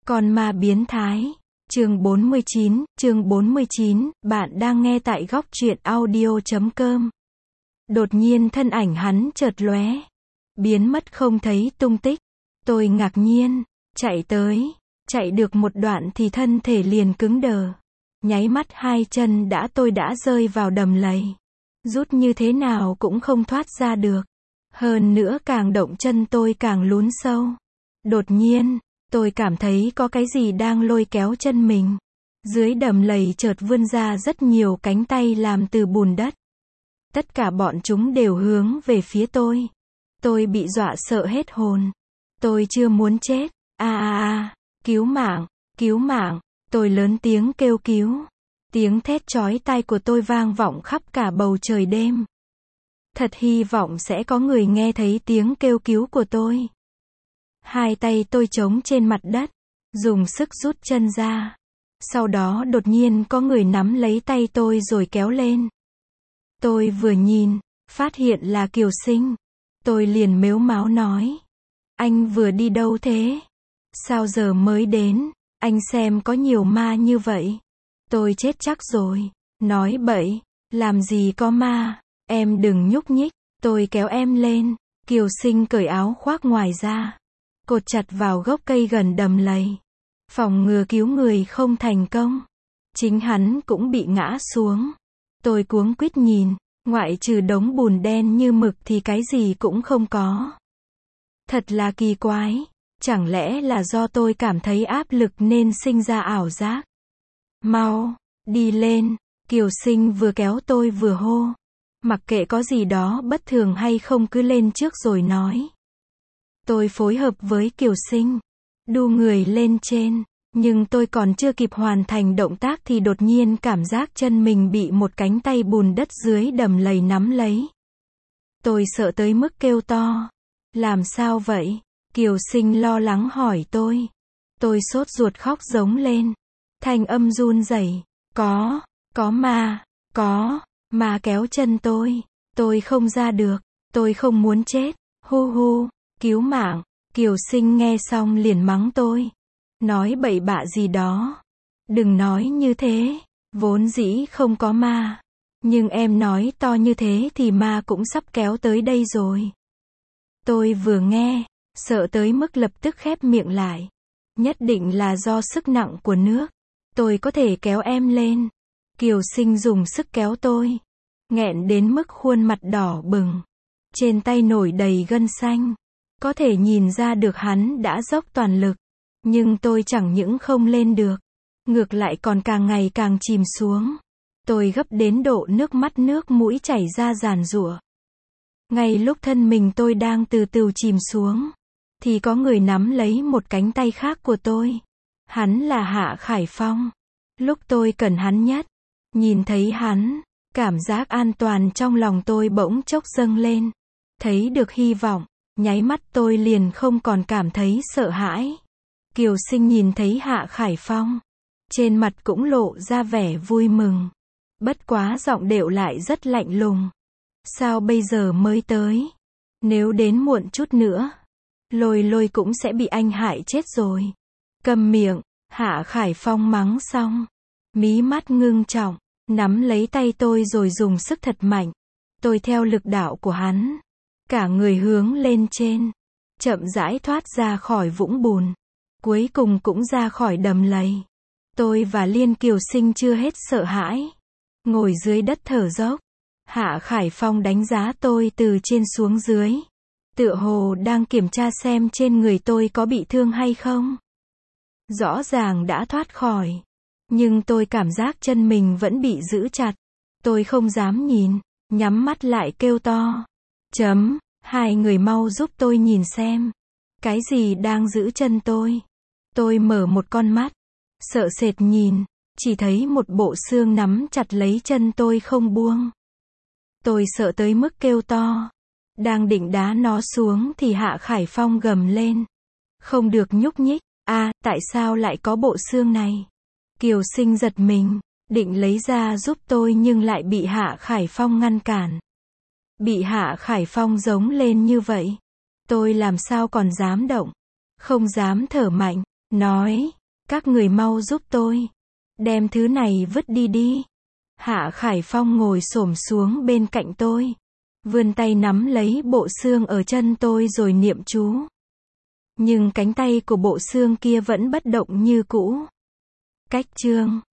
Con ma biến thái. Chương 49, bạn đang nghe tại góc truyện audio.com. Đột nhiên thân ảnh hắn chợt lóe, biến mất không thấy tung tích. Tôi ngạc nhiên, chạy được một đoạn thì thân thể liền cứng đờ. Nháy mắt hai chân tôi đã rơi vào đầm lầy. Rút như thế nào cũng không thoát ra được. Hơn nữa càng động chân tôi càng lún sâu. Đột nhiên, tôi cảm thấy có cái gì đang lôi kéo chân mình. Dưới đầm lầy chợt vươn ra rất nhiều cánh tay làm từ bùn đất. Tất cả bọn chúng đều hướng về phía tôi. Tôi bị dọa sợ hết hồn. Tôi chưa muốn chết. Cứu mạng. Tôi lớn tiếng kêu cứu. Tiếng thét chói tai của tôi vang vọng khắp cả bầu trời đêm. Thật hy vọng sẽ có người nghe thấy tiếng kêu cứu của tôi. Hai tay tôi chống trên mặt đất, dùng sức rút chân ra. Sau đó đột nhiên có người nắm lấy tay tôi rồi kéo lên. Tôi vừa nhìn, phát hiện là Kiều Sinh. Tôi liền mếu máo nói. Anh vừa đi đâu thế? Sao giờ mới đến? Anh xem có nhiều ma như vậy. Tôi chết chắc rồi. Nói bậy, làm gì có ma. Em đừng nhúc nhích. Tôi kéo em lên. Kiều Sinh cởi áo khoác ngoài ra, cột chặt vào gốc cây gần đầm lầy. Phòng ngừa cứu người không thành công. Chính hắn cũng bị ngã xuống. Tôi cuống quýt nhìn, ngoại trừ đống bùn đen như mực thì cái gì cũng không có. Thật là kỳ quái. Chẳng lẽ là do tôi cảm thấy áp lực nên sinh ra ảo giác? Mau, đi lên. Kiều Sinh vừa kéo tôi vừa hô. Mặc kệ có gì đó bất thường hay không cứ lên trước rồi nói. Tôi phối hợp với Kiều Sinh, đu người lên trên, nhưng tôi còn chưa kịp hoàn thành động tác thì đột nhiên cảm giác chân mình bị một cánh tay bùn đất dưới đầm lầy nắm lấy. Tôi sợ tới mức kêu to. Làm sao vậy? Kiều Sinh lo lắng hỏi tôi. Tôi sốt ruột khóc giống lên. Thanh âm run rẩy. Có ma kéo chân tôi. Tôi không ra được. Tôi không muốn chết. Hu, cứu mạng. Kiều Sinh nghe xong liền mắng tôi. Nói bậy bạ gì đó. Đừng nói như thế. Vốn dĩ không có ma. Nhưng em nói to như thế thì ma cũng sắp kéo tới đây rồi. Tôi vừa nghe, sợ tới mức lập tức khép miệng lại. Nhất định là do sức nặng của nước. Tôi có thể kéo em lên. Kiều Sinh dùng sức kéo tôi. Nghẹn đến mức khuôn mặt đỏ bừng. Trên tay nổi đầy gân xanh. Có thể nhìn ra được hắn đã dốc toàn lực. Nhưng tôi chẳng những không lên được. Ngược lại còn càng ngày càng chìm xuống. Tôi gấp đến độ nước mắt nước mũi chảy ra giàn giụa. Ngay lúc thân mình tôi đang từ từ chìm xuống, thì có người nắm lấy một cánh tay khác của tôi. Hắn là Hạ Khải Phong. Lúc tôi cần hắn nhất, nhìn thấy hắn, cảm giác an toàn trong lòng tôi bỗng chốc dâng lên. Thấy được hy vọng, nháy mắt tôi liền không còn cảm thấy sợ hãi. Kiều Sinh nhìn thấy Hạ Khải Phong, trên mặt cũng lộ ra vẻ vui mừng. Bất quá giọng điệu lại rất lạnh lùng. Sao bây giờ mới tới? Nếu đến muộn chút nữa, Lôi cũng sẽ bị anh hại chết rồi. Câm miệng. Hạ Khải Phong mắng xong, mí mắt ngưng trọng, nắm lấy tay tôi rồi dùng sức thật mạnh. Tôi theo lực đạo của hắn, cả người hướng lên trên, chậm rãi thoát ra khỏi vũng bùn, cuối cùng cũng ra khỏi đầm lầy. Tôi và Liên Kiều Sinh chưa hết sợ hãi, ngồi dưới đất thở dốc. Hạ Khải Phong đánh giá tôi từ trên xuống dưới, tựa hồ đang kiểm tra xem trên người tôi có bị thương hay không. Rõ ràng đã thoát khỏi, nhưng tôi cảm giác chân mình vẫn bị giữ chặt. Tôi không dám nhìn, nhắm mắt lại kêu to. Hai người mau giúp tôi nhìn xem. Cái gì đang giữ chân tôi? Tôi mở một con mắt, sợ sệt nhìn, chỉ thấy một bộ xương nắm chặt lấy chân tôi không buông. Tôi sợ tới mức kêu to. Đang định đá nó xuống thì Hạ Khải Phong gầm lên. Không được nhúc nhích. Tại sao lại có bộ xương này? Kiều Sinh giật mình, định lấy ra giúp tôi nhưng lại bị Hạ Khải Phong ngăn cản. Bị Hạ Khải Phong giống lên như vậy, tôi làm sao còn dám động, không dám thở mạnh, nói, Các người mau giúp tôi. Đem thứ này vứt đi đi. Hạ Khải Phong ngồi xổm xuống bên cạnh tôi. Vươn tay nắm lấy bộ xương ở chân tôi rồi niệm chú. Nhưng cánh tay của bộ xương kia vẫn bất động như cũ. Cách chương